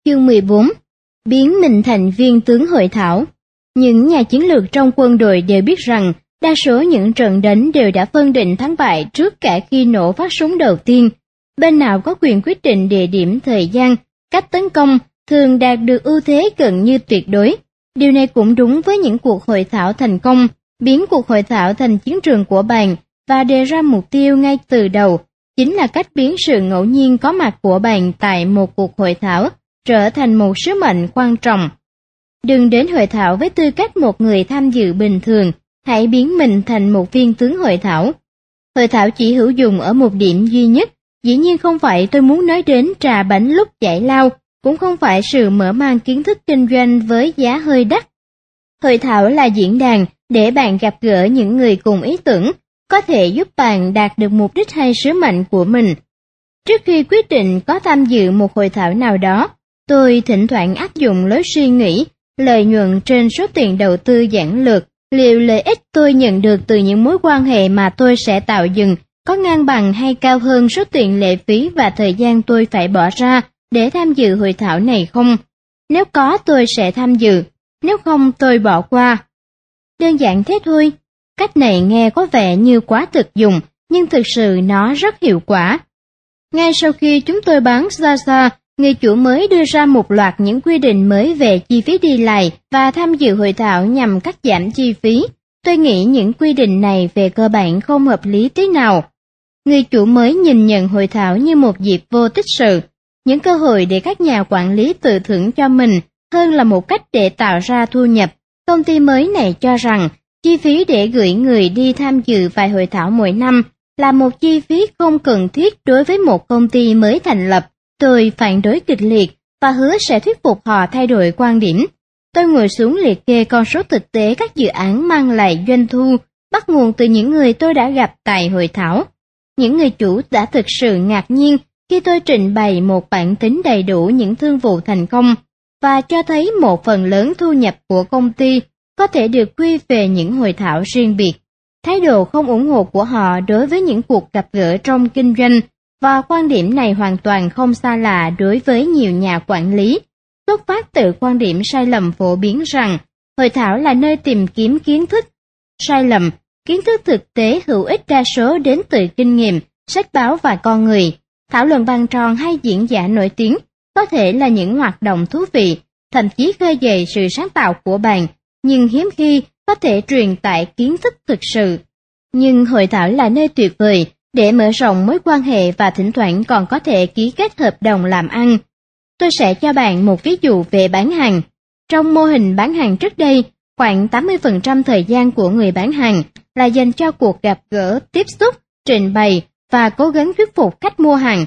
Chương 14. Biến mình thành viên tướng hội thảo. Những nhà chiến lược trong quân đội đều biết rằng đa số những trận đánh đều đã phân định thắng bại trước cả khi nổ phát súng đầu tiên. Bên nào có quyền quyết định địa điểm, thời gian, cách tấn công thường đạt được ưu thế gần như tuyệt đối. Điều này cũng đúng với những cuộc hội thảo thành công, biến cuộc hội thảo thành chiến trường của bạn và đề ra mục tiêu ngay từ đầu, chính là cách biến sự ngẫu nhiên có mặt của bạn tại một cuộc hội thảo trở thành một sứ mệnh quan trọng. Đừng đến hội thảo với tư cách một người tham dự bình thường, hãy biến mình thành một viên tướng hội thảo. Hội thảo chỉ hữu dụng ở một điểm duy nhất, dĩ nhiên không phải tôi muốn nói đến trà bánh lúc giải lao, cũng không phải sự mở mang kiến thức kinh doanh với giá hơi đắt. Hội thảo là diễn đàn để bạn gặp gỡ những người cùng ý tưởng, có thể giúp bạn đạt được mục đích hay sứ mệnh của mình. Trước khi quyết định có tham dự một hội thảo nào đó, tôi thỉnh thoảng áp dụng lối suy nghĩ, lợi nhuận trên số tiền đầu tư giản lược, liệu lợi ích tôi nhận được từ những mối quan hệ mà tôi sẽ tạo dựng có ngang bằng hay cao hơn số tiền lệ phí và thời gian tôi phải bỏ ra để tham dự hội thảo này không? Nếu có tôi sẽ tham dự, nếu không tôi bỏ qua. Đơn giản thế thôi. Cách này nghe có vẻ như quá thực dụng, nhưng thực sự nó rất hiệu quả. Ngay sau khi chúng tôi bán Zaza, người chủ mới đưa ra một loạt những quy định mới về chi phí đi lại và tham dự hội thảo nhằm cắt giảm chi phí. Tôi nghĩ những quy định này về cơ bản không hợp lý tí nào. Người chủ mới nhìn nhận hội thảo như một dịp vô tích sự, những cơ hội để các nhà quản lý tự thưởng cho mình hơn là một cách để tạo ra thu nhập. Công ty mới này cho rằng chi phí để gửi người đi tham dự vài hội thảo mỗi năm là một chi phí không cần thiết đối với một công ty mới thành lập. Tôi phản đối kịch liệt và hứa sẽ thuyết phục họ thay đổi quan điểm. Tôi ngồi xuống liệt kê con số thực tế các dự án mang lại doanh thu, bắt nguồn từ những người tôi đã gặp tại hội thảo. Những người chủ đã thực sự ngạc nhiên khi tôi trình bày một bản tính đầy đủ những thương vụ thành công và cho thấy một phần lớn thu nhập của công ty có thể được quy về những hội thảo riêng biệt. Thái độ không ủng hộ của họ đối với những cuộc gặp gỡ trong kinh doanh và quan điểm này hoàn toàn không xa lạ đối với nhiều nhà quản lý, xuất phát từ quan điểm sai lầm phổ biến rằng hội thảo là nơi tìm kiếm kiến thức. Sai lầm, kiến thức thực tế hữu ích đa số đến từ kinh nghiệm, sách báo và con người. Thảo luận bàn tròn hay diễn giả nổi tiếng có thể là những hoạt động thú vị, thậm chí khơi dậy sự sáng tạo của bạn, nhưng hiếm khi có thể truyền tải kiến thức thực sự. Nhưng hội thảo là nơi tuyệt vời để mở rộng mối quan hệ và thỉnh thoảng còn có thể ký kết hợp đồng làm ăn. Tôi sẽ cho bạn một ví dụ về bán hàng. Trong mô hình bán hàng trước đây, khoảng 80% thời gian của người bán hàng là dành cho cuộc gặp gỡ, tiếp xúc, trình bày và cố gắng thuyết phục khách mua hàng.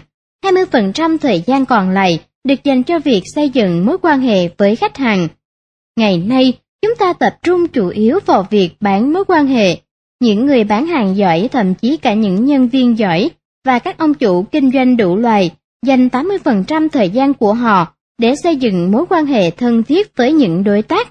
20% thời gian còn lại được dành cho việc xây dựng mối quan hệ với khách hàng. Ngày nay, chúng ta tập trung chủ yếu vào việc bán mối quan hệ. Những người bán hàng giỏi, thậm chí cả những nhân viên giỏi và các ông chủ kinh doanh đủ loài, dành 80% thời gian của họ để xây dựng mối quan hệ thân thiết với những đối tác.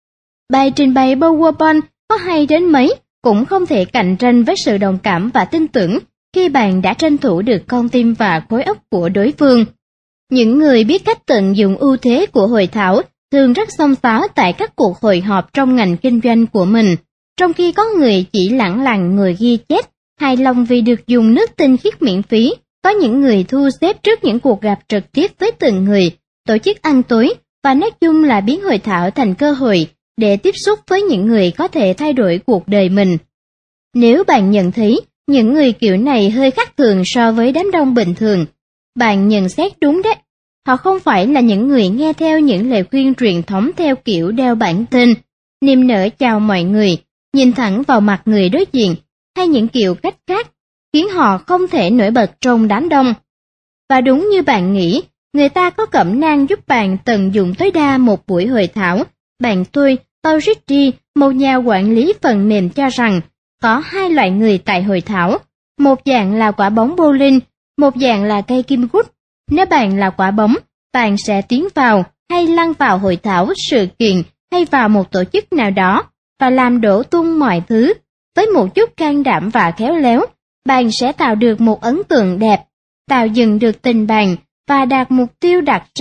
Bài trình bày PowerPoint có hay đến mấy cũng không thể cạnh tranh với sự đồng cảm và tin tưởng khi bạn đã tranh thủ được con tim và khối óc của đối phương. Những người biết cách tận dụng ưu thế của hội thảo thường rất xông xáo tại các cuộc hội họp trong ngành kinh doanh của mình, trong khi có người chỉ lẳng lặng ngồi ghi chép, hài lòng vì được dùng nước tinh khiết miễn phí. Có những người thu xếp trước những cuộc gặp trực tiếp với từng người, tổ chức ăn tối và nói chung là biến hội thảo thành cơ hội để tiếp xúc với những người có thể thay đổi cuộc đời mình. Nếu bạn nhận thấy những người kiểu này hơi khác thường so với đám đông bình thường, bạn nhận xét đúng đấy. Họ không phải là những người nghe theo những lời khuyên truyền thống theo kiểu đeo bản tên, niềm nở chào mọi người, nhìn thẳng vào mặt người đối diện, hay những kiểu cách khác, khiến họ không thể nổi bật trong đám đông. Và đúng như bạn nghĩ, người ta có cẩm nang giúp bạn tận dụng tối đa một buổi hội thảo. Bạn tôi, Paul Ritchie, một nhà quản lý phần mềm cho rằng, có hai loại người tại hội thảo, một dạng là quả bóng bowling, một dạng là cây kim cút. Nếu bạn là quả bóng, bạn sẽ tiến vào hay lăn vào hội thảo, sự kiện hay vào một tổ chức nào đó và làm đổ tung mọi thứ. Với một chút can đảm và khéo léo, bạn sẽ tạo được một ấn tượng đẹp, tạo dựng được tình bạn và đạt mục tiêu đặt ra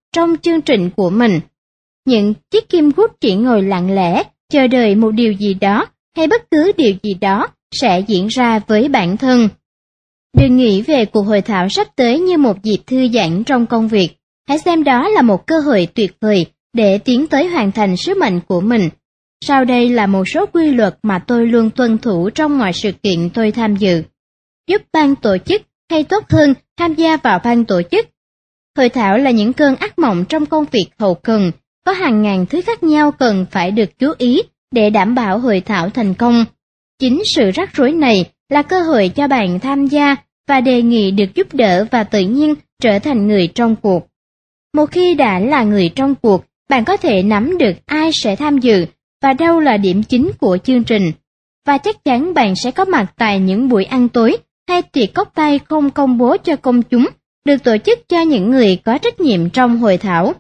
trong chương trình của mình. Những chiếc kim gút chỉ ngồi lặng lẽ, chờ đợi một điều gì đó hay bất cứ điều gì đó sẽ diễn ra với bản thân. Đừng nghĩ về cuộc hội thảo sắp tới như một dịp thư giãn trong công việc, hãy xem đó là một cơ hội tuyệt vời để tiến tới hoàn thành sứ mệnh của mình. Sau đây là một số quy luật mà tôi luôn tuân thủ trong mọi sự kiện tôi tham dự. Giúp ban tổ chức, hay tốt hơn, tham gia vào ban tổ chức. Hội thảo là những cơn ác mộng trong công việc hậu cần, có hàng ngàn thứ khác nhau cần phải được chú ý để đảm bảo hội thảo thành công. Chính sự rắc rối này là cơ hội cho bạn tham gia và đề nghị được giúp đỡ và tự nhiên trở thành người trong cuộc. Một khi đã là người trong cuộc, bạn có thể nắm được ai sẽ tham dự và đâu là điểm chính của chương trình. Và chắc chắn bạn sẽ có mặt tại những buổi ăn tối hay tiệc cốc tay không công bố cho công chúng, được tổ chức cho những người có trách nhiệm trong hội thảo.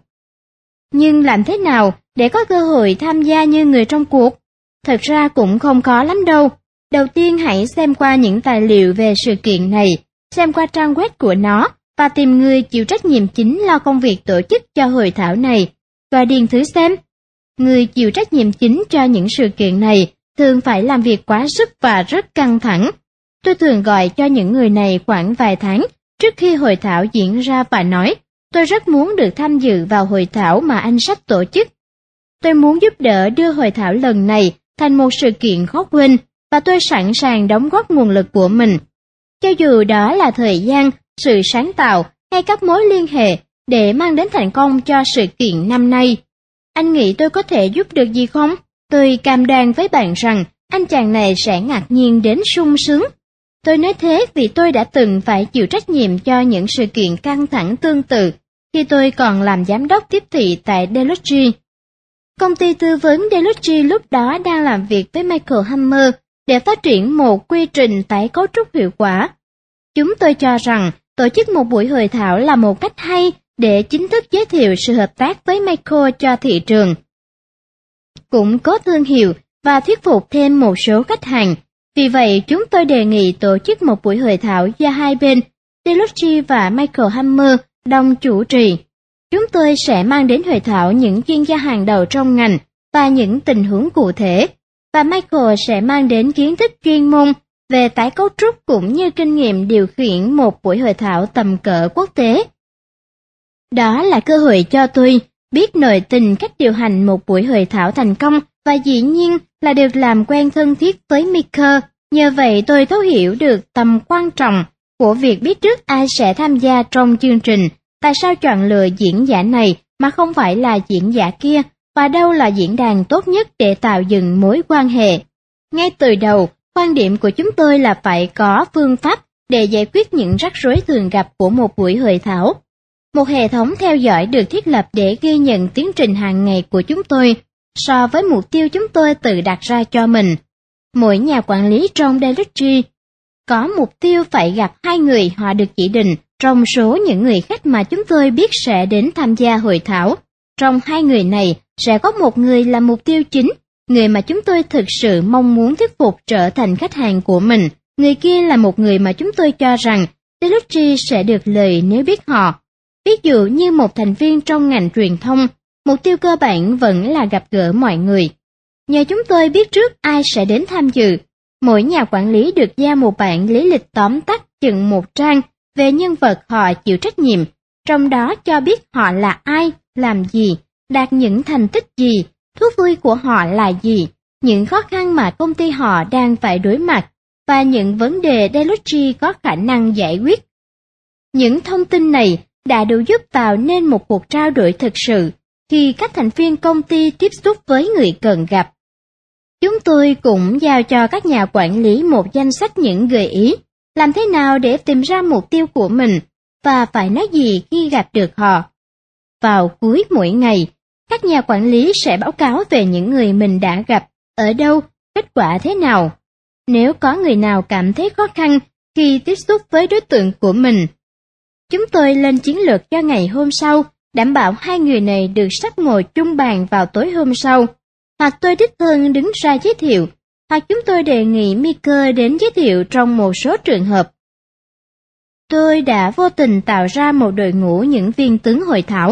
Nhưng làm thế nào để có cơ hội tham gia như người trong cuộc? Thật ra cũng không khó lắm đâu. Đầu tiên hãy xem qua những tài liệu về sự kiện này, xem qua trang web của nó và tìm người chịu trách nhiệm chính lo công việc tổ chức cho hội thảo này, và điền thử xem. Người chịu trách nhiệm chính cho những sự kiện này thường phải làm việc quá sức và rất căng thẳng. Tôi thường gọi cho những người này khoảng vài tháng trước khi hội thảo diễn ra và nói, tôi rất muốn được tham dự vào hội thảo mà anh sắp tổ chức. Tôi muốn giúp đỡ đưa hội thảo lần này thành một sự kiện khó quên, và tôi sẵn sàng đóng góp nguồn lực của mình. Cho dù đó là thời gian, sự sáng tạo hay các mối liên hệ để mang đến thành công cho sự kiện năm nay. Anh nghĩ tôi có thể giúp được gì không? Tôi cam đoan với bạn rằng anh chàng này sẽ ngạc nhiên đến sung sướng. Tôi nói thế vì tôi đã từng phải chịu trách nhiệm cho những sự kiện căng thẳng tương tự khi tôi còn làm giám đốc tiếp thị tại Deloitte. Công ty tư vấn Deloitte lúc đó đang làm việc với Michael Hammer để phát triển một quy trình tái cấu trúc hiệu quả. Chúng tôi cho rằng tổ chức một buổi hội thảo là một cách hay để chính thức giới thiệu sự hợp tác với Michael cho thị trường, củng cố thương hiệu và thuyết phục thêm một số khách hàng. Vì vậy, chúng tôi đề nghị tổ chức một buổi hội thảo do hai bên, Deloitte và Michael Hammer, đồng chủ trì. Chúng tôi sẽ mang đến hội thảo những chuyên gia hàng đầu trong ngành và những tình huống cụ thể, và Michael sẽ mang đến kiến thức chuyên môn về tái cấu trúc cũng như kinh nghiệm điều khiển một buổi hội thảo tầm cỡ quốc tế. Đó là cơ hội cho tôi biết nội tình cách điều hành một buổi hội thảo thành công, và dĩ nhiên là được làm quen thân thiết với Michael. Nhờ vậy tôi thấu hiểu được tầm quan trọng của việc biết trước ai sẽ tham gia trong chương trình, tại sao chọn lựa diễn giả này mà không phải là diễn giả kia, và đâu là diễn đàn tốt nhất để tạo dựng mối quan hệ. Ngay từ đầu, quan điểm của chúng tôi là phải có phương pháp để giải quyết những rắc rối thường gặp của một buổi hội thảo. Một hệ thống theo dõi được thiết lập để ghi nhận tiến trình hàng ngày của chúng tôi so với mục tiêu chúng tôi tự đặt ra cho mình. Mỗi nhà quản lý trong Deloitte có mục tiêu phải gặp 2 người họ được chỉ định trong số những người khách mà chúng tôi biết sẽ đến tham gia hội thảo. Trong 2 người này sẽ có một người là mục tiêu chính, người mà chúng tôi thực sự mong muốn thuyết phục trở thành khách hàng của mình. Người kia là một người mà chúng tôi cho rằng Deloitte sẽ được lợi nếu biết họ. Ví dụ như một thành viên trong ngành truyền thông, mục tiêu cơ bản vẫn là gặp gỡ mọi người. Nhờ chúng tôi biết trước ai sẽ đến tham dự, mỗi nhà quản lý được giao một bản lý lịch tóm tắt chừng 1 trang về nhân vật họ chịu trách nhiệm, trong đó cho biết họ là ai, làm gì, đạt những thành tích gì, thú vui của họ là gì, những khó khăn mà công ty họ đang phải đối mặt, và những vấn đề Deloitte có khả năng giải quyết. Những thông tin này đã đủ giúp tạo nên một cuộc trao đổi thực sự khi các thành viên công ty tiếp xúc với người cần gặp. Chúng tôi cũng giao cho các nhà quản lý một danh sách những gợi ý, làm thế nào để tìm ra mục tiêu của mình, và phải nói gì khi gặp được họ. Vào cuối mỗi ngày, các nhà quản lý sẽ báo cáo về những người mình đã gặp, ở đâu, kết quả thế nào. Nếu có người nào cảm thấy khó khăn khi tiếp xúc với đối tượng của mình, chúng tôi lên chiến lược cho ngày hôm sau, đảm bảo 2 người này được sắp ngồi chung bàn vào tối hôm sau. Hoặc tôi đích thân đứng ra giới thiệu, hoặc chúng tôi đề nghị Michael đến giới thiệu trong một số trường hợp. Tôi đã vô tình tạo ra một đội ngũ những viên tướng hội thảo,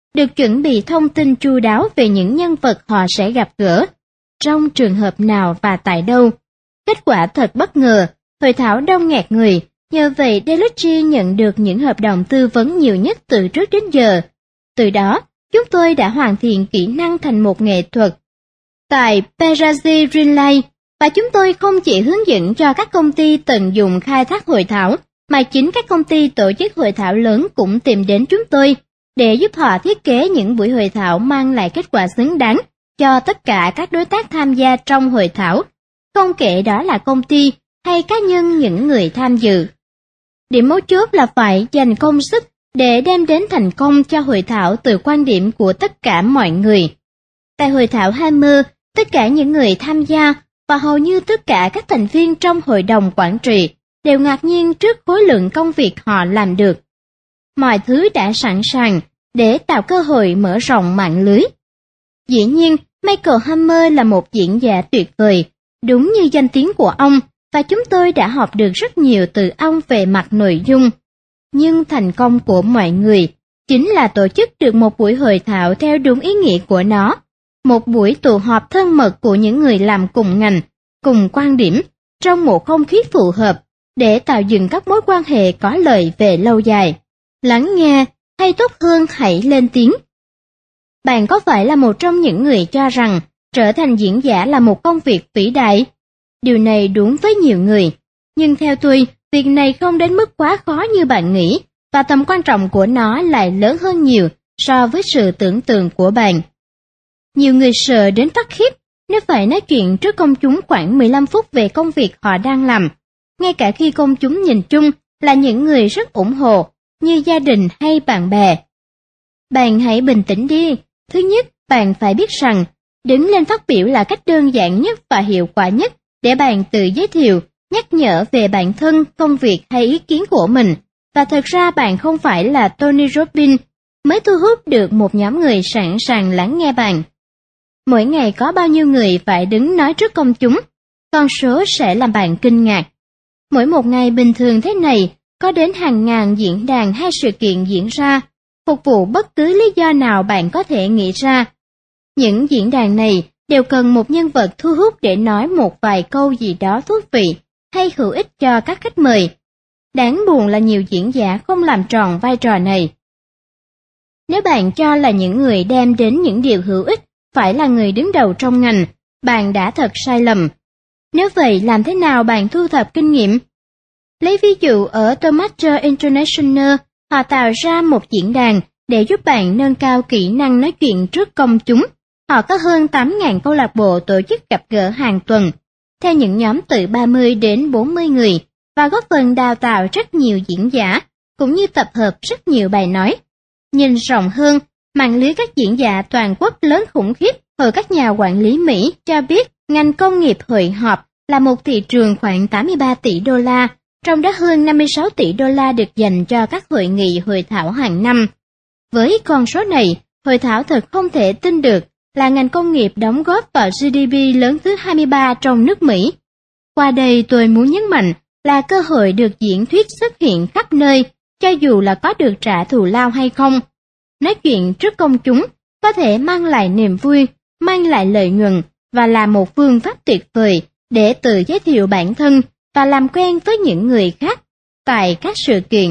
được chuẩn bị thông tin chu đáo về những nhân vật họ sẽ gặp gỡ, trong trường hợp nào và tại đâu. Kết quả thật bất ngờ, hội thảo đông nghẹt người, nhờ vậy Delucci nhận được những hợp đồng tư vấn nhiều nhất từ trước đến giờ. Từ đó, chúng tôi đã hoàn thiện kỹ năng thành một nghệ thuật. Tại Perazzi Greenlight, và chúng tôi không chỉ hướng dẫn cho các công ty tận dụng khai thác hội thảo, mà chính các công ty tổ chức hội thảo lớn cũng tìm đến chúng tôi để giúp họ thiết kế những buổi hội thảo mang lại kết quả xứng đáng cho tất cả các đối tác tham gia trong hội thảo, không kể đó là công ty hay cá nhân những người tham dự. Điểm mấu chốt là phải dành công sức để đem đến thành công cho hội thảo từ quan điểm của tất cả mọi người. Tại hội thảo Hammer, tất cả những người tham gia và hầu như tất cả các thành viên trong hội đồng quản trị đều ngạc nhiên trước khối lượng công việc họ làm được. Mọi thứ đã sẵn sàng để tạo cơ hội mở rộng mạng lưới. Dĩ nhiên, Michael Hammer là một diễn giả tuyệt vời, đúng như danh tiếng của ông, và chúng tôi đã học được rất nhiều từ ông về mặt nội dung. Nhưng thành công của mọi người chính là tổ chức được một buổi hội thảo theo đúng ý nghĩa của nó, một buổi tụ họp thân mật của những người làm cùng ngành, cùng quan điểm, trong một không khí phù hợp, để tạo dựng các mối quan hệ có lợi về lâu dài. Lắng nghe, hay tốt hơn hãy lên tiếng. Bạn có phải là một trong những người cho rằng trở thành diễn giả là một công việc vĩ đại? Điều này đúng với nhiều người, nhưng theo tôi, việc này không đến mức quá khó như bạn nghĩ, và tầm quan trọng của nó lại lớn hơn nhiều so với sự tưởng tượng của bạn. Nhiều người sợ đến phát khiếp nếu phải nói chuyện trước công chúng khoảng 15 phút về công việc họ đang làm, ngay cả khi công chúng nhìn chung là những người rất ủng hộ, như gia đình hay bạn bè. Bạn hãy bình tĩnh đi. Thứ nhất, bạn phải biết rằng, đứng lên phát biểu là cách đơn giản nhất và hiệu quả nhất để bạn tự giới thiệu, nhắc nhở về bản thân, công việc hay ý kiến của mình. Và thật ra bạn không phải là Tony Robbins mới thu hút được một nhóm người sẵn sàng lắng nghe bạn. Mỗi ngày có bao nhiêu người phải đứng nói trước công chúng? Con số sẽ làm bạn kinh ngạc. Mỗi một ngày bình thường thế này, có đến hàng ngàn diễn đàn hay sự kiện diễn ra, phục vụ bất cứ lý do nào bạn có thể nghĩ ra. Những diễn đàn này đều cần một nhân vật thu hút để nói một vài câu gì đó thú vị hay hữu ích cho các khách mời. Đáng buồn là nhiều diễn giả không làm tròn vai trò này. Nếu bạn cho là những người đem đến những điều hữu ích phải là người đứng đầu trong ngành, bạn đã thật sai lầm. Nếu vậy, làm thế nào bạn thu thập kinh nghiệm? Lấy ví dụ ở Tomato International, họ tạo ra một diễn đàn để giúp bạn nâng cao kỹ năng nói chuyện trước công chúng. Họ có hơn 8.000 câu lạc bộ tổ chức gặp gỡ hàng tuần, theo những nhóm từ 30 đến 40 người, và góp phần đào tạo rất nhiều diễn giả, cũng như tập hợp rất nhiều bài nói. Nhìn rộng hơn, mạng lưới các diễn giả toàn quốc lớn khủng khiếp. Hội các nhà quản lý Mỹ cho biết ngành công nghiệp hội họp là một thị trường khoảng 83 tỷ đô la, trong đó hơn 56 tỷ đô la được dành cho các hội nghị hội thảo hàng năm. Với con số này, hội thảo thật không thể tin được là ngành công nghiệp đóng góp vào GDP lớn thứ 23 trong nước Mỹ. Qua đây tôi muốn nhấn mạnh là cơ hội được diễn thuyết xuất hiện khắp nơi, cho dù là có được trả thù lao hay không. Nói chuyện trước công chúng có thể mang lại niềm vui, mang lại lợi nhuận và là một phương pháp tuyệt vời để tự giới thiệu bản thân và làm quen với những người khác tại các sự kiện.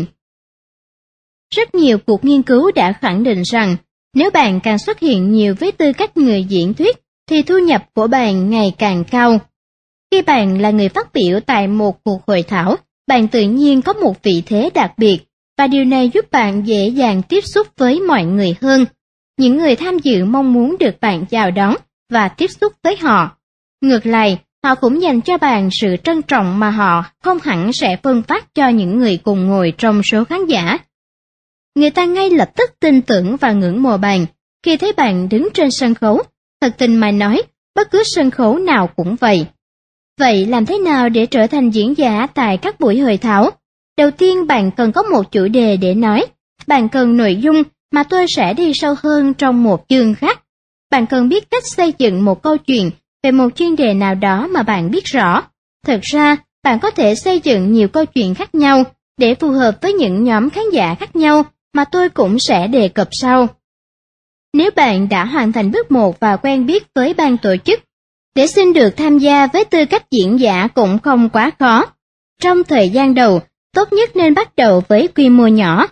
Rất nhiều cuộc nghiên cứu đã khẳng định rằng nếu bạn càng xuất hiện nhiều với tư cách người diễn thuyết thì thu nhập của bạn ngày càng cao. Khi bạn là người phát biểu tại một cuộc hội thảo, bạn tự nhiên có một vị thế đặc biệt, và điều này giúp bạn dễ dàng tiếp xúc với mọi người hơn. Những người tham dự mong muốn được bạn chào đón và tiếp xúc với họ. Ngược lại, họ cũng dành cho bạn sự trân trọng mà họ không hẳn sẽ phân phát cho những người cùng ngồi trong số khán giả. Người ta ngay lập tức tin tưởng và ngưỡng mộ bạn khi thấy bạn đứng trên sân khấu. Thật tình mà nói, bất cứ sân khấu nào cũng vậy. Vậy làm thế nào để trở thành diễn giả tại các buổi hội thảo? Đầu tiên, bạn cần có một chủ đề để nói. Bạn cần nội dung mà tôi sẽ đi sâu hơn trong một chương khác. Bạn cần biết cách xây dựng một câu chuyện về một chuyên đề nào đó mà bạn biết rõ. Thực ra, bạn có thể xây dựng nhiều câu chuyện khác nhau để phù hợp với những nhóm khán giả khác nhau mà tôi cũng sẽ đề cập sau. nếu bạn đã hoàn thành bước 1 và quen biết với ban tổ chức. Để xin được tham gia với tư cách diễn giả cũng không quá khó. Trong thời gian đầu, tốt nhất nên bắt đầu với quy mô nhỏ.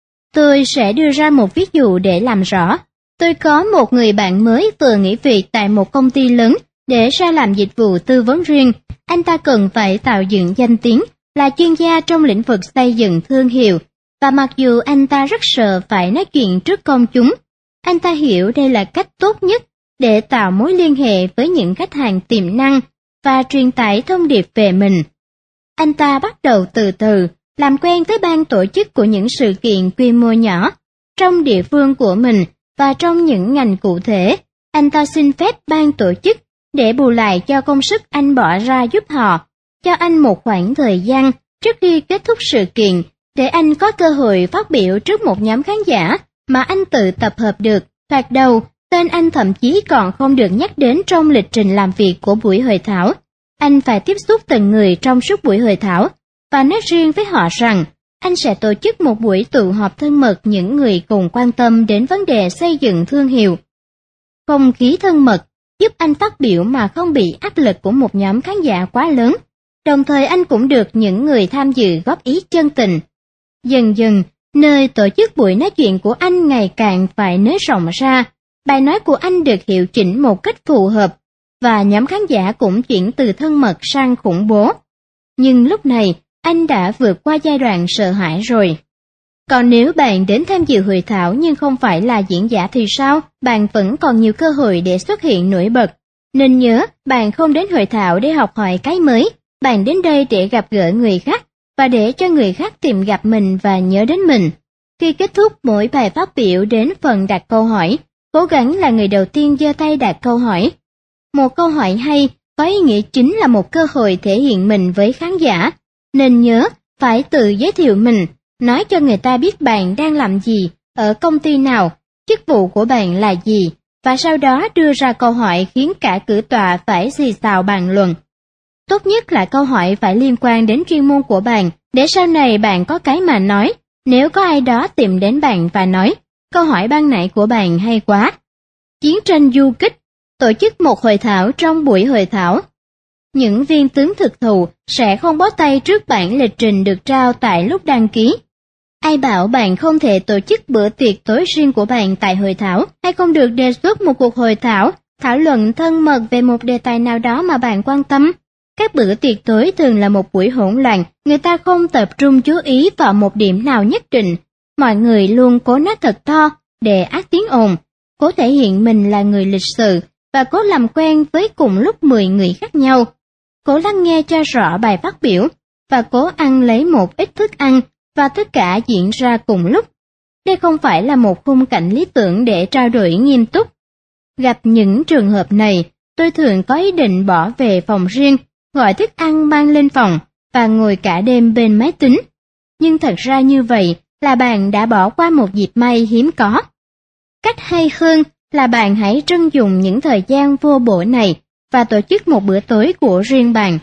Tôi sẽ đưa ra một ví dụ để làm rõ. Tôi có một người bạn mới vừa nghỉ việc tại một công ty lớn để ra làm dịch vụ tư vấn riêng. Anh ta cần phải tạo dựng danh tiếng, là chuyên gia trong lĩnh vực xây dựng thương hiệu. Và mặc dù anh ta rất sợ phải nói chuyện trước công chúng, anh ta hiểu đây là cách tốt nhất để tạo mối liên hệ với những khách hàng tiềm năng và truyền tải thông điệp về mình. Anh ta bắt đầu từ từ làm quen với ban tổ chức của những sự kiện quy mô nhỏ trong địa phương của mình và trong những ngành cụ thể. Anh ta xin phép ban tổ chức để bù lại cho công sức anh bỏ ra giúp họ, cho anh một khoảng thời gian trước khi kết thúc sự kiện để anh có cơ hội phát biểu trước một nhóm khán giả mà anh tự tập hợp được. Thoạt đầu, tên anh thậm chí còn không được nhắc đến trong lịch trình làm việc của buổi hội thảo. Anh phải tiếp xúc từng người trong suốt buổi hội thảo và nói riêng với họ rằng anh sẽ tổ chức một buổi tụ họp thân mật những người cùng quan tâm đến vấn đề xây dựng thương hiệu. Không khí thân mật giúp anh phát biểu mà không bị áp lực của một nhóm khán giả quá lớn, đồng thời anh cũng được những người tham dự góp ý chân tình. Dần dần, nơi tổ chức buổi nói chuyện của anh ngày càng phải nới rộng ra, bài nói của anh được hiệu chỉnh một cách phù hợp, và nhóm khán giả cũng chuyển từ thân mật sang khủng bố. Nhưng lúc này, anh đã vượt qua giai đoạn sợ hãi rồi. Còn nếu bạn đến tham dự hội thảo nhưng không phải là diễn giả thì sao? Bạn vẫn còn nhiều cơ hội để xuất hiện nổi bật. Nên nhớ, bạn không đến hội thảo để học hỏi cái mới, bạn đến đây để gặp gỡ người khác, và để cho người khác tìm gặp mình và nhớ đến mình. Khi kết thúc mỗi bài phát biểu đến phần đặt câu hỏi, cố gắng là người đầu tiên giơ tay đặt câu hỏi. Một câu hỏi hay có ý nghĩa chính là một cơ hội thể hiện mình với khán giả, nên nhớ phải tự giới thiệu mình, nói cho người ta biết bạn đang làm gì, ở công ty nào, chức vụ của bạn là gì, và sau đó đưa ra câu hỏi khiến cả cử tọa phải xì xào bàn luận. Tốt nhất là câu hỏi phải liên quan đến chuyên môn của bạn, để sau này bạn có cái mà nói. Nếu có ai đó tìm đến bạn và nói, câu hỏi ban nãy của bạn hay quá. Chiến tranh du kích, tổ chức một hội thảo trong buổi hội thảo. Những viên tướng thực thụ sẽ không bó tay trước bản lịch trình được trao tại lúc đăng ký. Ai bảo bạn không thể tổ chức bữa tiệc tối riêng của bạn tại hội thảo, hay không được đề xuất một cuộc hội thảo, thảo luận thân mật về một đề tài nào đó mà bạn quan tâm? Các bữa tiệc tối thường là một buổi hỗn loạn, người ta không tập trung chú ý vào một điểm nào nhất định. Mọi người luôn cố nói thật to để át tiếng ồn, cố thể hiện mình là người lịch sự và cố làm quen với cùng lúc 10 người khác nhau. Cố lắng nghe cho rõ bài phát biểu và cố ăn lấy một ít thức ăn, và tất cả diễn ra cùng lúc. Đây không phải là một khung cảnh lý tưởng để trao đổi nghiêm túc. Gặp những trường hợp này, tôi thường có ý định bỏ về phòng riêng, gọi thức ăn mang lên phòng và ngồi cả đêm bên máy tính. Nhưng thật ra như vậy là bạn đã bỏ qua một dịp may hiếm có. Cách hay hơn là bạn hãy trân dùng những thời gian vô bổ này và tổ chức một bữa tối của riêng bạn.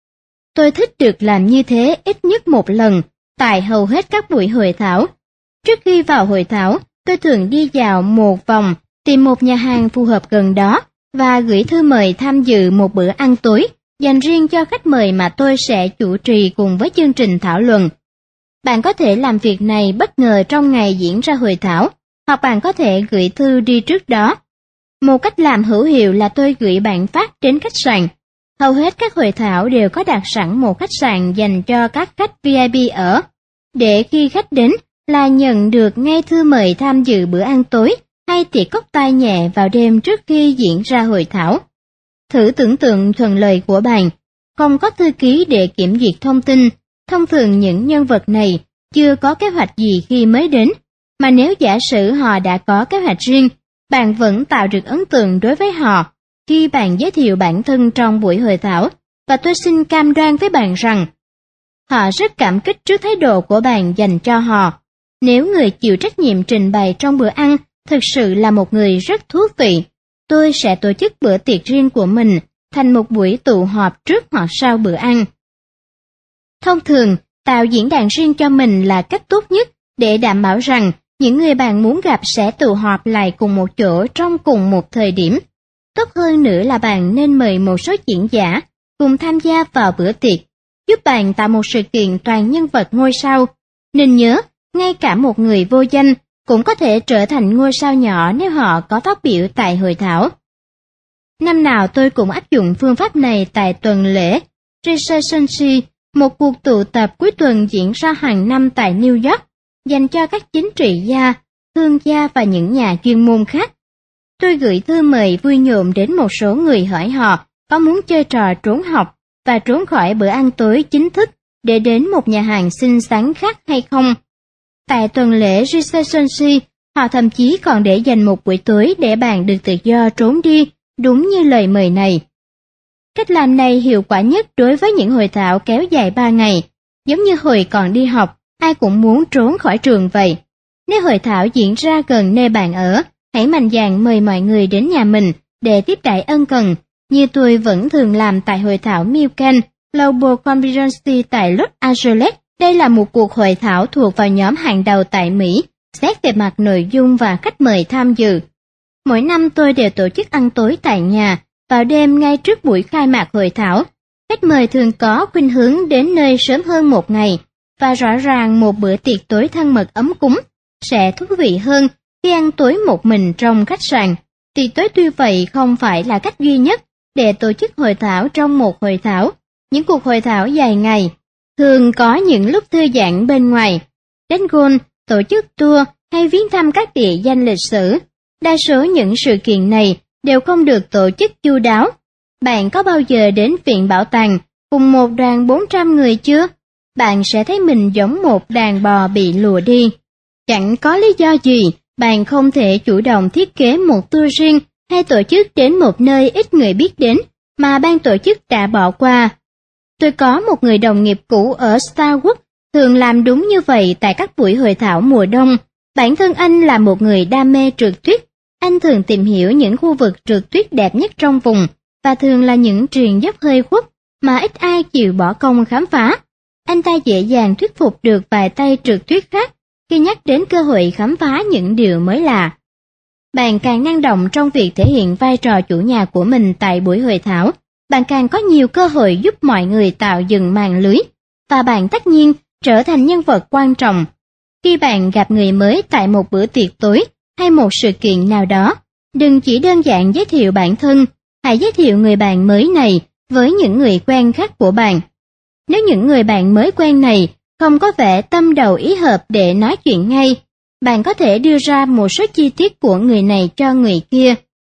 Tôi thích được làm như thế ít nhất một lần tại hầu hết các buổi hội thảo. Trước khi vào hội thảo, tôi thường đi dạo một vòng, tìm một nhà hàng phù hợp gần đó và gửi thư mời tham dự một bữa ăn tối dành riêng cho khách mời mà tôi sẽ chủ trì cùng với chương trình thảo luận. Bạn có thể làm việc này bất ngờ trong ngày diễn ra hội thảo, hoặc bạn có thể gửi thư đi trước đó. Một cách làm hữu hiệu là tôi gửi bản phát đến khách sạn. Hầu hết các hội thảo đều có đặt sẵn một khách sạn dành cho các khách VIP ở, để khi khách đến là nhận được ngay thư mời tham dự bữa ăn tối hay tiệc cốc tai nhẹ vào đêm trước khi diễn ra hội thảo. Thử tưởng tượng thuận lợi của bạn, không có thư ký để kiểm duyệt thông tin. Thông thường những nhân vật này chưa có kế hoạch gì khi mới đến, mà nếu giả sử họ đã có kế hoạch riêng, bạn vẫn tạo được ấn tượng đối với họ khi bạn giới thiệu bản thân trong buổi hội thảo, và tôi xin cam đoan với bạn rằng họ rất cảm kích trước thái độ của bạn dành cho họ. Nếu người chịu trách nhiệm trình bày trong bữa ăn thực sự là một người rất thú vị, tôi sẽ tổ chức bữa tiệc riêng của mình thành một buổi tụ họp trước hoặc sau bữa ăn. Thông thường, tạo diễn đàn riêng cho mình là cách tốt nhất để đảm bảo rằng những người bạn muốn gặp sẽ tụ họp lại cùng một chỗ trong cùng một thời điểm. Tốt hơn nữa là bạn nên mời một số diễn giả cùng tham gia vào bữa tiệc, giúp bạn tạo một sự kiện toàn nhân vật ngôi sao. Nên nhớ, ngay cả một người vô danh cũng có thể trở thành ngôi sao nhỏ nếu họ có phát biểu tại hội thảo. Năm nào tôi cũng áp dụng phương pháp này tại tuần lễ Recency, một cuộc tụ tập cuối tuần diễn ra hàng năm tại New York, dành cho các chính trị gia, thương gia và những nhà chuyên môn khác. Tôi gửi thư mời vui nhộn đến một số người hỏi họ có muốn chơi trò trốn học và trốn khỏi bữa ăn tối chính thức để đến một nhà hàng xinh xắn khác hay không. Tại tuần lễ Recency, họ thậm chí còn để dành một buổi tối để bạn được tự do trốn đi, đúng như lời mời này. Cách làm này hiệu quả nhất đối với những hội thảo kéo dài 3 ngày, giống như hồi còn đi học, ai cũng muốn trốn khỏi trường vậy. Nếu hội thảo diễn ra gần nơi bạn ở, hãy mạnh dạn mời mọi người đến nhà mình để tiếp đãi ân cần, như tôi vẫn thường làm tại hội thảo Milken Global Conference tại Los Angeles. Đây là một cuộc hội thảo thuộc vào nhóm hàng đầu tại Mỹ, xét về mặt nội dung và khách mời tham dự. Mỗi năm tôi đều tổ chức ăn tối tại nhà, vào đêm ngay trước buổi khai mạc hội thảo. Khách mời thường có khuynh hướng đến nơi sớm hơn một ngày, và rõ ràng một bữa tiệc tối thân mật ấm cúng sẽ thú vị hơn khi ăn tối một mình trong khách sạn. Tiệc tối tuy vậy không phải là cách duy nhất để tổ chức hội thảo trong một hội thảo. Những cuộc hội thảo dài ngày thường có những lúc thư giãn bên ngoài, đánh golf, tổ chức tour hay viếng thăm các địa danh lịch sử. Đa số những sự kiện này đều không được tổ chức chu đáo. Bạn có bao giờ đến viện bảo tàng cùng một đoàn 400 người chưa? Bạn sẽ thấy mình giống một đàn bò bị lùa đi. Chẳng có lý do gì bạn không thể chủ động thiết kế một tour riêng hay tổ chức đến một nơi ít người biết đến mà ban tổ chức đã bỏ qua. Tôi có một người đồng nghiệp cũ ở Starwood thường làm đúng như vậy tại các buổi hội thảo mùa đông. Bản thân anh là một người đam mê trượt tuyết. Anh thường tìm hiểu những khu vực trượt tuyết đẹp nhất trong vùng, và thường là những triền dốc hơi khuất mà ít ai chịu bỏ công khám phá. Anh ta dễ dàng thuyết phục được vài tay trượt tuyết khác khi nhắc đến cơ hội khám phá những điều mới lạ. Bạn càng năng động trong việc thể hiện vai trò chủ nhà của mình tại buổi hội thảo, bạn càng có nhiều cơ hội giúp mọi người tạo dựng màn lưới, và bạn tất nhiên trở thành nhân vật quan trọng. Khi bạn gặp người mới tại một bữa tiệc tối hay một sự kiện nào đó, đừng chỉ đơn giản giới thiệu bản thân, hãy giới thiệu người bạn mới này với những người quen khác của bạn. Nếu những người bạn mới quen này không có vẻ tâm đầu ý hợp để nói chuyện ngay, bạn có thể đưa ra một số chi tiết của người này cho người kia.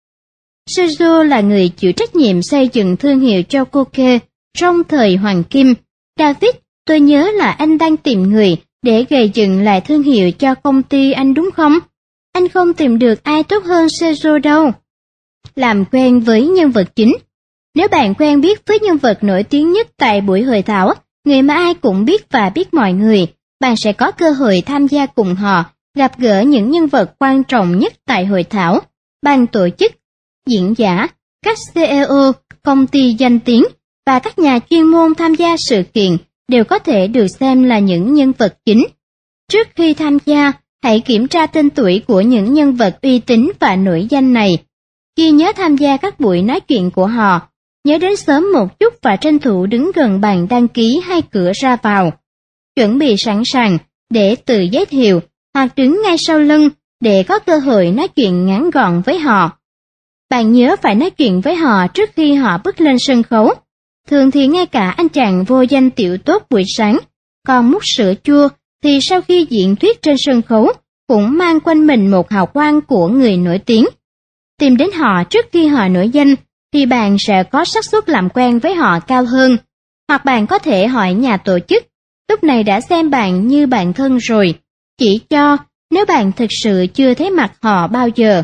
Sergio là người chịu trách nhiệm xây dựng thương hiệu cho Coke trong thời Hoàng Kim. David, tôi nhớ là anh đang tìm người để gây dựng lại thương hiệu cho công ty anh đúng không? Anh không tìm được ai tốt hơn Sergio đâu. Làm quen với nhân vật chính. Nếu bạn quen biết với nhân vật nổi tiếng nhất tại buổi hội thảo, người mà ai cũng biết và biết mọi người, bạn sẽ có cơ hội tham gia cùng họ, gặp gỡ những nhân vật quan trọng nhất tại hội thảo, ban tổ chức, diễn giả, các CEO, công ty danh tiếng và các nhà chuyên môn tham gia sự kiện đều có thể được xem là những nhân vật chính. Trước khi tham gia, hãy kiểm tra tên tuổi của những nhân vật uy tín và nổi danh này. Khi nhớ tham gia các buổi nói chuyện của họ, nhớ đến sớm một chút và tranh thủ đứng gần bàn đăng ký hay cửa ra vào. Chuẩn bị sẵn sàng để tự giới thiệu hoặc đứng ngay sau lưng để có cơ hội nói chuyện ngắn gọn với họ. Bạn nhớ phải nói chuyện với họ trước khi họ bước lên sân khấu. Thường thì ngay cả anh chàng vô danh tiểu tốt buổi sáng, còn mút sữa chua thì sau khi diễn thuyết trên sân khấu cũng mang quanh mình một hào quang của người nổi tiếng. Tìm đến họ trước khi họ nổi danh thì bạn sẽ có xác suất làm quen với họ cao hơn. Hoặc bạn có thể hỏi nhà tổ chức, lúc này đã xem bạn như bạn thân rồi, chỉ cho nếu bạn thực sự chưa thấy mặt họ bao giờ.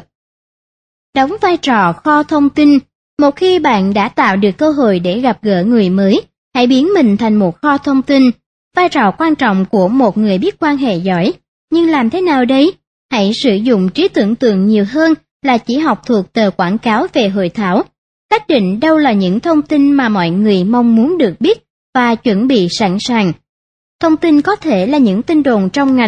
Đóng vai trò kho thông tin. Một khi bạn đã tạo được cơ hội để gặp gỡ người mới, hãy biến mình thành một kho thông tin. Vai trò quan trọng của một người biết quan hệ giỏi. Nhưng làm thế nào đấy? Hãy sử dụng trí tưởng tượng nhiều hơn là chỉ học thuộc tờ quảng cáo về hội thảo. Xác định đâu là những thông tin mà mọi người mong muốn được biết và chuẩn bị sẵn sàng. Thông tin có thể là những tin đồn trong ngành,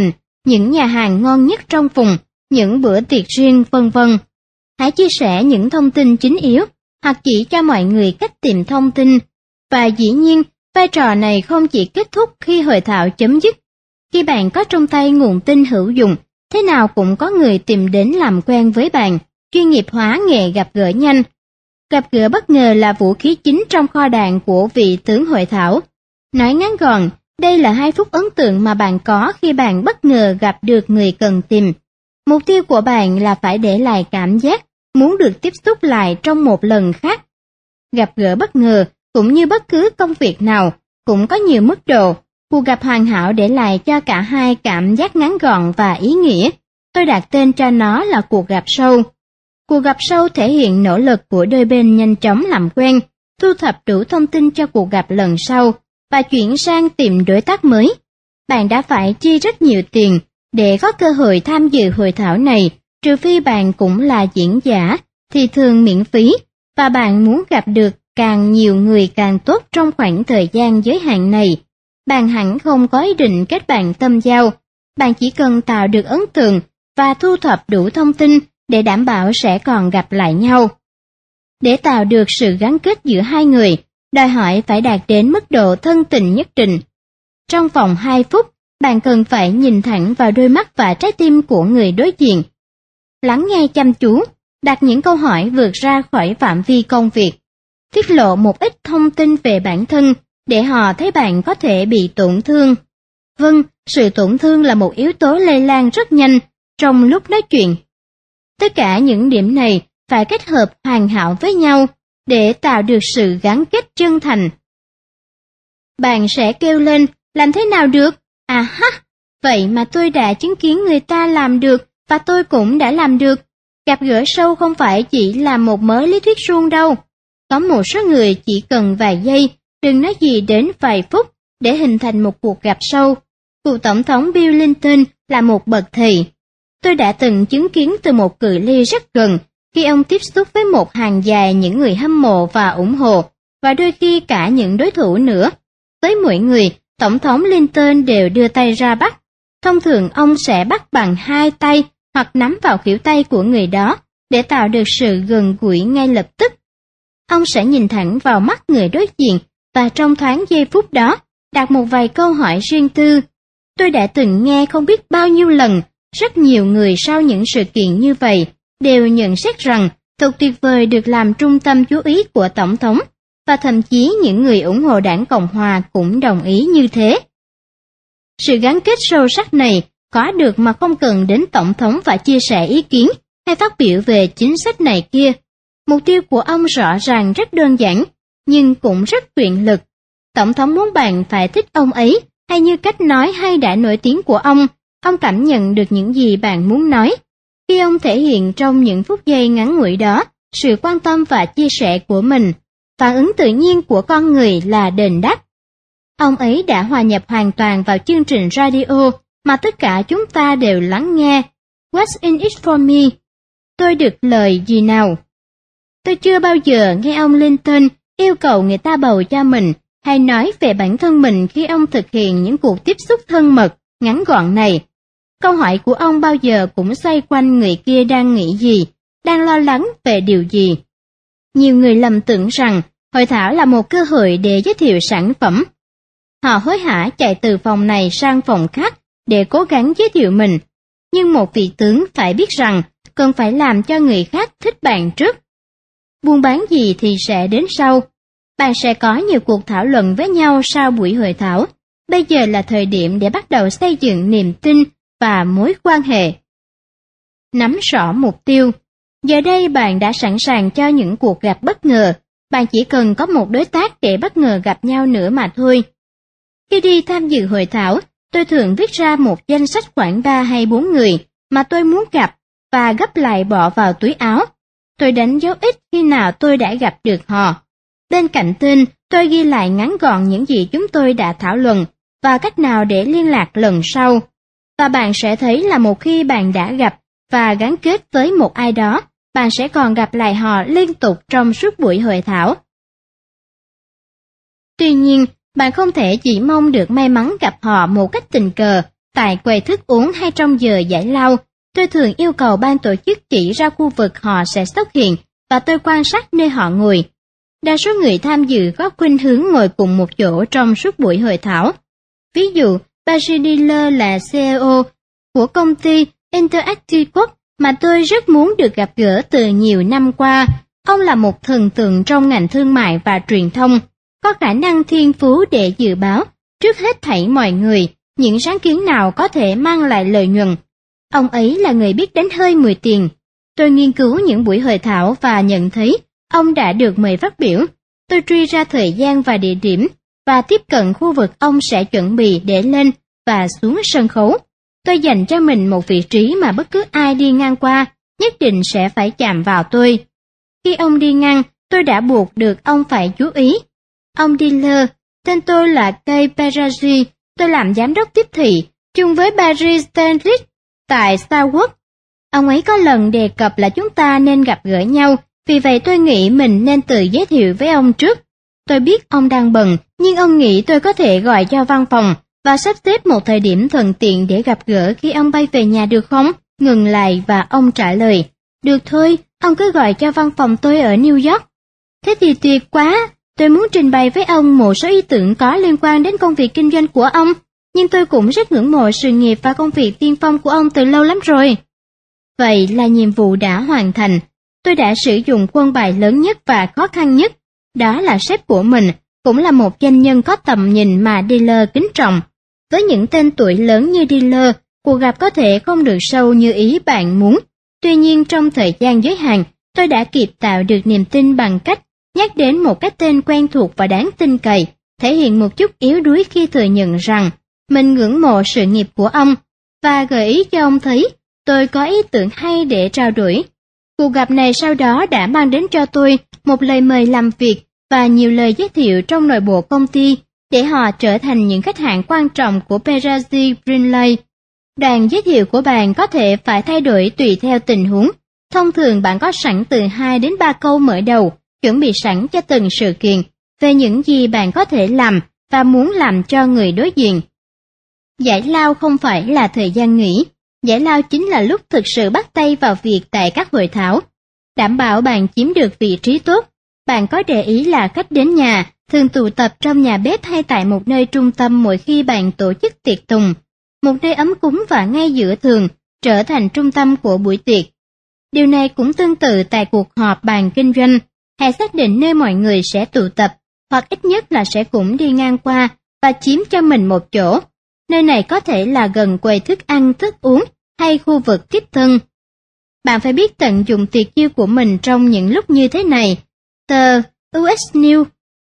những nhà hàng ngon nhất trong vùng, những bữa tiệc riêng, vân vân. Hãy chia sẻ những thông tin chính yếu, hoặc chỉ cho mọi người cách tìm thông tin. Và dĩ nhiên, vai trò này không chỉ kết thúc khi hội thảo chấm dứt. Khi bạn có trong tay nguồn tin hữu dụng, thế nào cũng có người tìm đến làm quen với bạn, chuyên nghiệp hóa nghề gặp gỡ nhanh. Gặp gỡ bất ngờ là vũ khí chính trong kho đạn của vị tướng hội thảo. Nói ngắn gọn, đây là 2 phút ấn tượng mà bạn có khi bạn bất ngờ gặp được người cần tìm. Mục tiêu của bạn là phải để lại cảm giác muốn được tiếp xúc lại trong một lần khác. Gặp gỡ bất ngờ, cũng như bất cứ công việc nào, cũng có nhiều mức độ. Cuộc gặp hoàn hảo để lại cho cả hai cảm giác ngắn gọn và ý nghĩa. Tôi đặt tên cho nó là cuộc gặp sâu. Cuộc gặp sâu thể hiện nỗ lực của đôi bên nhanh chóng làm quen, thu thập đủ thông tin cho cuộc gặp lần sau, và chuyển sang tìm đối tác mới. Bạn đã phải chi rất nhiều tiền để có cơ hội tham dự hội thảo này, trừ phi bạn cũng là diễn giả, thì thường miễn phí, và bạn muốn gặp được càng nhiều người càng tốt trong khoảng thời gian giới hạn này. Bạn hẳn không có ý định kết bạn tâm giao, bạn chỉ cần tạo được ấn tượng và thu thập đủ thông tin để đảm bảo sẽ còn gặp lại nhau. Để tạo được sự gắn kết giữa hai người, đòi hỏi phải đạt đến mức độ thân tình nhất định. Trong vòng 2 phút, bạn cần phải nhìn thẳng vào đôi mắt và trái tim của người đối diện. Lắng nghe chăm chú, đặt những câu hỏi vượt ra khỏi phạm vi công việc. Tiết lộ một ít thông tin về bản thân để họ thấy bạn có thể bị tổn thương. Vâng, sự tổn thương là một yếu tố lây lan rất nhanh trong lúc nói chuyện. Tất cả những điểm này phải kết hợp hoàn hảo với nhau để tạo được sự gắn kết chân thành. Bạn sẽ kêu lên, làm thế nào được? À ha, vậy mà tôi đã chứng kiến người ta làm được và tôi cũng đã làm được. Gặp gỡ sâu không phải chỉ là một mớ lý thuyết suông đâu. Có một số người chỉ cần vài giây, đừng nói gì đến vài phút, để hình thành một cuộc gặp sâu. Cựu Tổng thống Bill Clinton là một bậc thầy. Tôi đã từng chứng kiến từ một cự ly rất gần khi ông tiếp xúc với một hàng dài những người hâm mộ và ủng hộ, và đôi khi cả những đối thủ nữa. Với mỗi người, Tổng thống Clinton đều đưa tay ra bắt. Thông thường ông sẽ bắt bằng 2 tay hoặc nắm vào khuỷu tay của người đó để tạo được sự gần gũi ngay lập tức. Ông sẽ nhìn thẳng vào mắt người đối diện và trong thoáng giây phút đó đặt một vài câu hỏi riêng tư. Tôi đã từng nghe không biết bao nhiêu lần, rất nhiều người sau những sự kiện như vậy đều nhận xét rằng thật tuyệt vời được làm trung tâm chú ý của Tổng thống, và thậm chí những người ủng hộ đảng Cộng Hòa cũng đồng ý như thế. Sự gắn kết sâu sắc này có được mà không cần đến Tổng thống và chia sẻ ý kiến hay phát biểu về chính sách này kia. Mục tiêu của ông rõ ràng rất đơn giản, nhưng cũng rất quyền lực. Tổng thống muốn bạn phải thích ông ấy, hay như cách nói hay đã nổi tiếng của ông cảm nhận được những gì bạn muốn nói. Khi ông thể hiện trong những phút giây ngắn ngủi đó sự quan tâm và chia sẻ của mình, phản ứng tự nhiên của con người là đền đáp. Ông ấy đã hòa nhập hoàn toàn vào chương trình radio mà tất cả chúng ta đều lắng nghe. What's in it for me? Tôi được lời gì nào? Tôi chưa bao giờ nghe ông Lincoln yêu cầu người ta bầu cho mình, hay nói về bản thân mình khi ông thực hiện những cuộc tiếp xúc thân mật, ngắn gọn này. Câu hỏi của ông bao giờ cũng xoay quanh người kia đang nghĩ gì, đang lo lắng về điều gì. Nhiều người lầm tưởng rằng hội thảo là một cơ hội để giới thiệu sản phẩm. Họ hối hả chạy từ phòng này sang phòng khác để cố gắng giới thiệu mình. Nhưng một vị tướng phải biết rằng cần phải làm cho người khác thích bạn trước. Buôn bán gì thì sẽ đến sau. Bạn sẽ có nhiều cuộc thảo luận với nhau sau buổi hội thảo. Bây giờ là thời điểm để bắt đầu xây dựng niềm tin và mối quan hệ. Nắm rõ mục tiêu. Giờ đây bạn đã sẵn sàng cho những cuộc gặp bất ngờ. Bạn chỉ cần có một đối tác để bất ngờ gặp nhau nữa mà thôi. Khi đi tham dự hội thảo, tôi thường viết ra một danh sách khoảng 3 hay 4 người mà tôi muốn gặp và gấp lại bỏ vào túi áo. Tôi đánh dấu ít khi nào tôi đã gặp được họ. Bên cạnh tên, tôi ghi lại ngắn gọn những gì chúng tôi đã thảo luận và cách nào để liên lạc lần sau. Và bạn sẽ thấy là một khi bạn đã gặp và gắn kết với một ai đó, bạn sẽ còn gặp lại họ liên tục trong suốt buổi hội thảo. Tuy nhiên, bạn không thể chỉ mong được may mắn gặp họ một cách tình cờ, tại quầy thức uống hay trong giờ giải lao, tôi thường yêu cầu ban tổ chức chỉ ra khu vực họ sẽ xuất hiện và tôi quan sát nơi họ ngồi. Đa số người tham dự có khuynh hướng ngồi cùng một chỗ trong suốt buổi hội thảo. Ví dụ, Barry Diller là CEO của công ty Interactive Corp mà tôi rất muốn được gặp gỡ từ nhiều năm qua. Ông là một thần tượng trong ngành thương mại và truyền thông, có khả năng thiên phú để dự báo trước hết thảy mọi người những sáng kiến nào có thể mang lại lợi nhuận. Ông ấy là người biết đánh hơi 10 tiền. Tôi nghiên cứu những buổi hội thảo và nhận thấy ông đã được mời phát biểu. Tôi truy ra thời gian và địa điểm và tiếp cận khu vực ông sẽ chuẩn bị để lên và xuống sân khấu. Tôi dành cho mình một vị trí mà bất cứ ai đi ngang qua nhất định sẽ phải chạm vào tôi. Khi ông đi ngang, tôi đã buộc được ông phải chú ý. Ông Diller, tên tôi là Kay Peraji, tôi làm giám đốc tiếp thị, chung với Barry Stanley tại Starwood. Ông ấy có lần đề cập là chúng ta nên gặp gỡ nhau, vì vậy tôi nghĩ mình nên tự giới thiệu với ông trước. Tôi biết ông đang bận, nhưng ông nghĩ tôi có thể gọi cho văn phòng và sắp xếp một thời điểm thuận tiện để gặp gỡ khi ông bay về nhà được không? Ngừng lại và ông trả lời, được thôi, ông cứ gọi cho văn phòng tôi ở New York. Thế thì tuyệt quá, tôi muốn trình bày với ông một số ý tưởng có liên quan đến công việc kinh doanh của ông, nhưng tôi cũng rất ngưỡng mộ sự nghiệp và công việc tiên phong của ông từ lâu lắm rồi. Vậy là nhiệm vụ đã hoàn thành. Tôi đã sử dụng quân bài lớn nhất và khó khăn nhất, đó là sếp của mình, cũng là một doanh nhân có tầm nhìn mà Diller kính trọng. Với những tên tuổi lớn như Diller, cuộc gặp có thể không được sâu như ý bạn muốn. Tuy nhiên trong thời gian giới hạn, tôi đã kịp tạo được niềm tin bằng cách nhắc đến một cái tên quen thuộc và đáng tin cậy, thể hiện một chút yếu đuối khi thừa nhận rằng mình ngưỡng mộ sự nghiệp của ông, và gợi ý cho ông thấy tôi có ý tưởng hay để trao đổi. Cuộc gặp này sau đó đã mang đến cho tôi một lời mời làm việc và nhiều lời giới thiệu trong nội bộ công ty để họ trở thành những khách hàng quan trọng của Peraji Greenlay. Đoạn giới thiệu của bạn có thể phải thay đổi tùy theo tình huống. Thông thường bạn có sẵn từ 2 đến 3 câu mở đầu, chuẩn bị sẵn cho từng sự kiện về những gì bạn có thể làm và muốn làm cho người đối diện. Giải lao không phải là thời gian nghỉ. Giải lao chính là lúc thực sự bắt tay vào việc tại các hội thảo. Đảm bảo bạn chiếm được vị trí tốt. Bạn có để ý là khách đến nhà thường tụ tập trong nhà bếp hay tại một nơi trung tâm mỗi khi bạn tổ chức tiệc tùng. Một nơi ấm cúng và ngay giữa thường trở thành trung tâm của buổi tiệc. Điều này cũng tương tự tại cuộc họp bàn kinh doanh. Hãy xác định nơi mọi người sẽ tụ tập, hoặc ít nhất là sẽ cũng đi ngang qua và chiếm cho mình một chỗ. Nơi này có thể là gần quầy thức ăn, thức uống hay khu vực tiếp thân. Bạn phải biết tận dụng tuyệt chiêu của mình trong những lúc như thế này. Tờ US News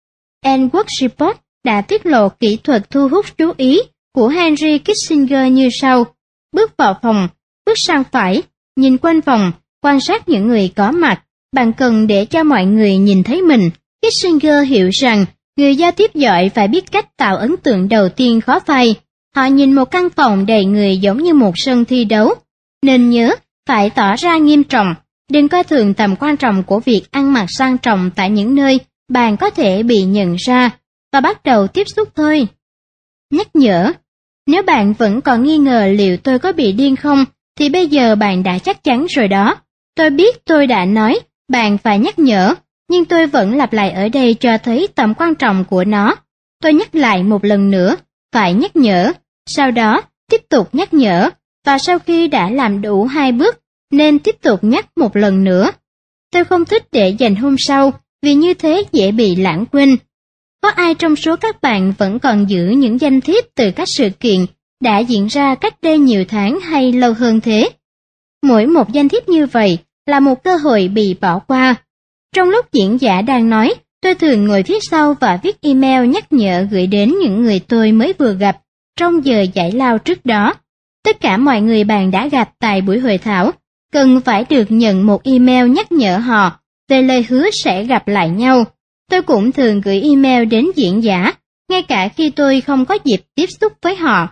and World Report đã tiết lộ kỹ thuật thu hút chú ý của Henry Kissinger như sau. Bước vào phòng, bước sang phải, nhìn quanh phòng, quan sát những người có mặt. Bạn cần để cho mọi người nhìn thấy mình. Kissinger hiểu rằng người giao tiếp giỏi phải biết cách tạo ấn tượng đầu tiên khó phai. Họ nhìn một căn phòng đầy người giống như một sân thi đấu. Nên nhớ, phải tỏ ra nghiêm trọng. Đừng coi thường tầm quan trọng của việc ăn mặc sang trọng tại những nơi bạn có thể bị nhận ra, và bắt đầu tiếp xúc thôi. Nhắc nhở, nếu bạn vẫn còn nghi ngờ liệu tôi có bị điên không, thì bây giờ bạn đã chắc chắn rồi đó. Tôi biết tôi đã nói, bạn phải nhắc nhở, nhưng tôi vẫn lặp lại ở đây cho thấy tầm quan trọng của nó. Tôi nhắc lại một lần nữa, phải nhắc nhở, sau đó tiếp tục nhắc nhở, và sau khi đã làm đủ 2 bước, nên tiếp tục nhắc một lần nữa. Tôi không thích để dành hôm sau, vì như thế dễ bị lãng quên. Có ai trong số các bạn vẫn còn giữ những danh thiếp từ các sự kiện đã diễn ra cách đây nhiều tháng hay lâu hơn thế? Mỗi một danh thiếp như vậy là một cơ hội bị bỏ qua. Trong lúc diễn giả đang nói, tôi thường ngồi phía sau và viết email nhắc nhở gửi đến những người tôi mới vừa gặp trong giờ giải lao trước đó. Tất cả mọi người bạn đã gặp tại buổi hội thảo cần phải được nhận một email nhắc nhở họ về lời hứa sẽ gặp lại nhau. Tôi cũng thường gửi email đến diễn giả, ngay cả khi tôi không có dịp tiếp xúc với họ.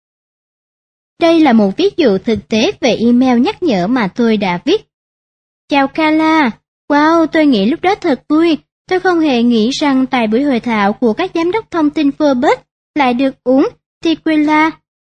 Đây là một ví dụ thực tế về email nhắc nhở mà tôi đã viết. Chào Carla, wow, tôi nghĩ lúc đó thật vui. Tôi không hề nghĩ rằng tại buổi hội thảo của các giám đốc thông tin Forbes lại được uống tequila.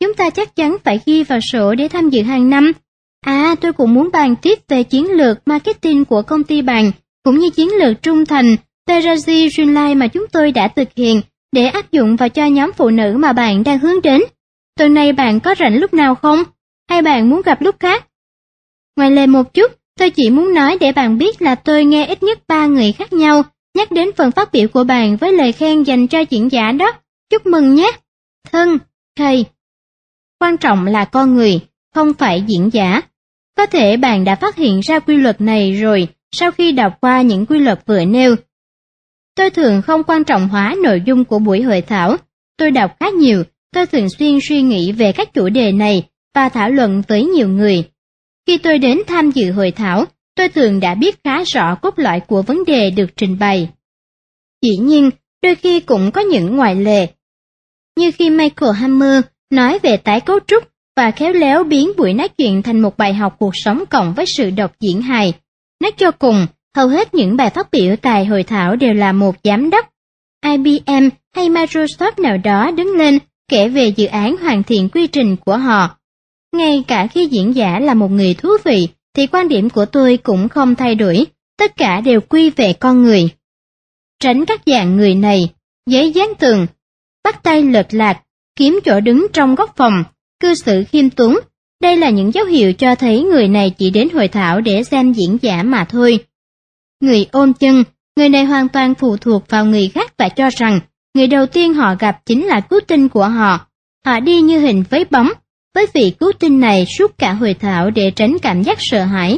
chúng ta chắc chắn phải ghi vào sổ để tham dự hàng năm. À, tôi cũng muốn bàn tiếp về chiến lược marketing của công ty bạn, cũng như chiến lược trung thành Terazi Junlight mà chúng tôi đã thực hiện để áp dụng vào cho nhóm phụ nữ mà bạn đang hướng đến. Tuần này bạn có rảnh lúc nào không? Hay bạn muốn gặp lúc khác? Ngoài lề một chút, tôi chỉ muốn nói để bạn biết là tôi nghe ít nhất 3 người khác nhau nhắc đến phần phát biểu của bạn với lời khen dành cho diễn giả đó. Chúc mừng nhé! Thân, Kay. Quan trọng là con người, không phải diễn giả. Có thể bạn đã phát hiện ra quy luật này rồi sau khi đọc qua những quy luật vừa nêu. Tôi thường không quan trọng hóa nội dung của buổi hội thảo. Tôi đọc khá nhiều, tôi thường xuyên suy nghĩ về các chủ đề này và thảo luận với nhiều người. Khi tôi đến tham dự hội thảo, tôi thường đã biết khá rõ cốt lõi của vấn đề được trình bày. Dĩ nhiên, đôi khi cũng có những ngoại lệ. Như khi Michael Hammer nói về tái cấu trúc và khéo léo biến buổi nói chuyện thành một bài học cuộc sống cộng với sự đọc diễn hài. Nói cho cùng, hầu hết những bài phát biểu tại hội thảo đều là một giám đốc IBM hay Microsoft nào đó đứng lên kể về dự án hoàn thiện quy trình của họ. Ngay cả khi diễn giả là một người thú vị, thì quan điểm của tôi cũng không thay đổi, tất cả đều quy về con người. Tránh các dạng người này, giấy dán tường, bắt tay lệch lạc, kiếm chỗ đứng trong góc phòng, cư xử khiêm tốn. Đây là những dấu hiệu cho thấy người này chỉ đến hội thảo để xem diễn giả mà thôi. Người ôm chân, người này hoàn toàn phụ thuộc vào người khác và cho rằng người đầu tiên họ gặp chính là cứu tinh của họ. Họ đi như hình với bóng, với vị cứu tinh này suốt cả hội thảo để tránh cảm giác sợ hãi.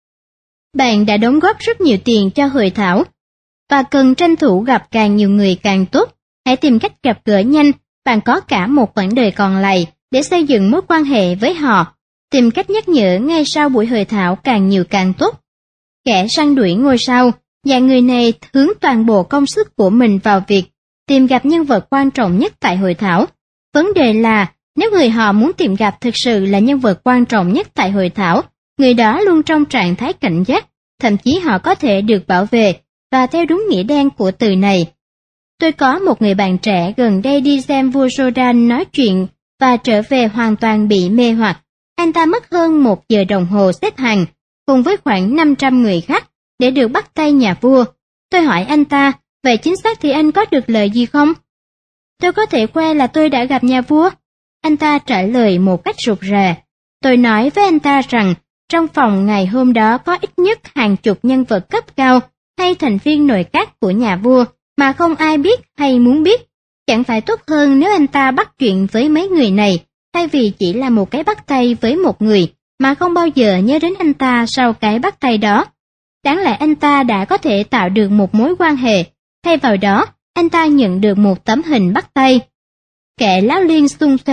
Bạn đã đóng góp rất nhiều tiền cho hội thảo và cần tranh thủ gặp càng nhiều người càng tốt. Hãy tìm cách gặp gỡ nhanh, bạn có cả một quãng đời còn lại để xây dựng mối quan hệ với họ. Tìm cách nhắc nhở ngay sau buổi hội thảo càng nhiều càng tốt. Kẻ săn đuổi ngôi sao, dạng người này hướng toàn bộ công sức của mình vào việc tìm gặp nhân vật quan trọng nhất tại hội thảo. Vấn đề là, nếu người họ muốn tìm gặp thực sự là nhân vật quan trọng nhất tại hội thảo, người đó luôn trong trạng thái cảnh giác, thậm chí họ có thể được bảo vệ, và theo đúng nghĩa đen của từ này. Tôi có một người bạn trẻ gần đây đi xem vua Jordan nói chuyện và trở về hoàn toàn bị mê hoặc. Anh ta mất hơn 1 giờ đồng hồ xếp hàng, cùng với khoảng 500 người khác, để được bắt tay nhà vua. Tôi hỏi anh ta, vậy chính xác thì anh có được lời gì không? Tôi có thể khoe là tôi đã gặp nhà vua. Anh ta trả lời một cách rụt rè. Tôi nói với anh ta rằng, trong phòng ngày hôm đó có ít nhất hàng chục nhân vật cấp cao hay thành viên nội các của nhà vua mà không ai biết hay muốn biết. Chẳng phải tốt hơn nếu anh ta bắt chuyện với mấy người này, thay vì chỉ là một cái bắt tay với một người mà không bao giờ nhớ đến anh ta sau cái bắt tay đó. Đáng lẽ anh ta đã có thể tạo được một mối quan hệ, thay vào đó, anh ta nhận được một tấm hình bắt tay. Kệ láo liên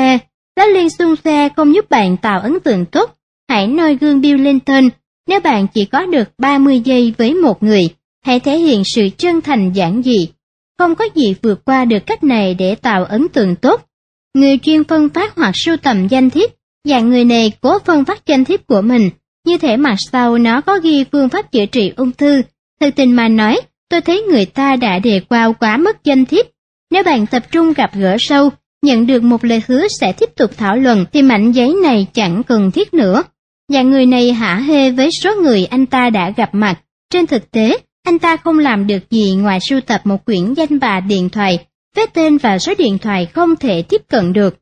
xung xoe không giúp bạn tạo ấn tượng tốt. Hãy noi gương Bill Clinton. Nếu bạn chỉ có được 30 giây với một người, hãy thể hiện sự chân thành giản dị. Không có gì vượt qua được cách này để tạo ấn tượng tốt. Người chuyên phân phát hoặc sưu tầm danh thiếp, dạng người này cố phân phát danh thiếp của mình, như thể mặt sau nó có ghi phương pháp chữa trị ung thư. Thực tình mà nói, tôi thấy người ta đã đề cao quá mức danh thiếp. Nếu bạn tập trung gặp gỡ sâu, nhận được một lời hứa sẽ tiếp tục thảo luận, thì mảnh giấy này chẳng cần thiết nữa. Dạng người này hả hê với số người anh ta đã gặp mặt. Trên thực tế, anh ta không làm được gì ngoài sưu tập một quyển danh bạ điện thoại, với tên và số điện thoại không thể tiếp cận được.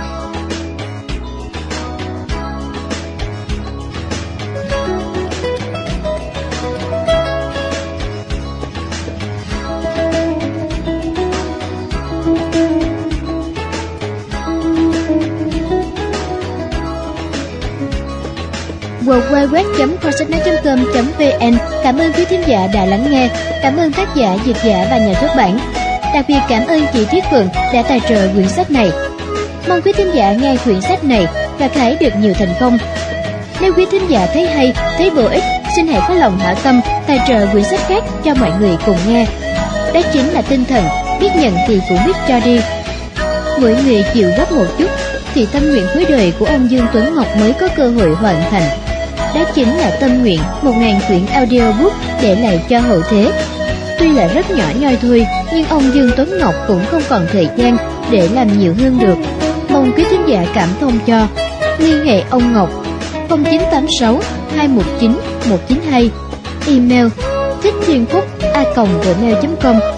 www.kho.com.vn. Cảm ơn quý thính giả đã lắng nghe. Cảm ơn tác giả, dịch giả và nhà xuất bản. Đặc biệt cảm ơn chị Tuyết Phượng đã tài trợ quyển sách này. Mong quý thính giả nghe quyển sách này và hãy được nhiều thành công. Nếu quý thính giả thấy hay, thấy bổ ích, xin hãy có lòng hảo tâm tài trợ quyển sách khác cho mọi người cùng nghe. Đó chính là tinh thần biết nhận thì cũng biết cho đi. Mỗi người chịu góp một chút thì tâm nguyện cuối đời của ông Dương Tuấn Ngọc mới có cơ hội hoàn thành. Đó chính là tâm nguyện 1000 quyển audiobook để lại cho hậu thế. Tuy là rất nhỏ nhoi thôi, nhưng ông Dương Tuấn Ngọc cũng không còn thời gian để làm nhiều hơn được. Mong mong quý thính giả cảm thông cho. Liên hệ ông Ngọc 0986 219 192, email thích thiên phúc a@gmail.com.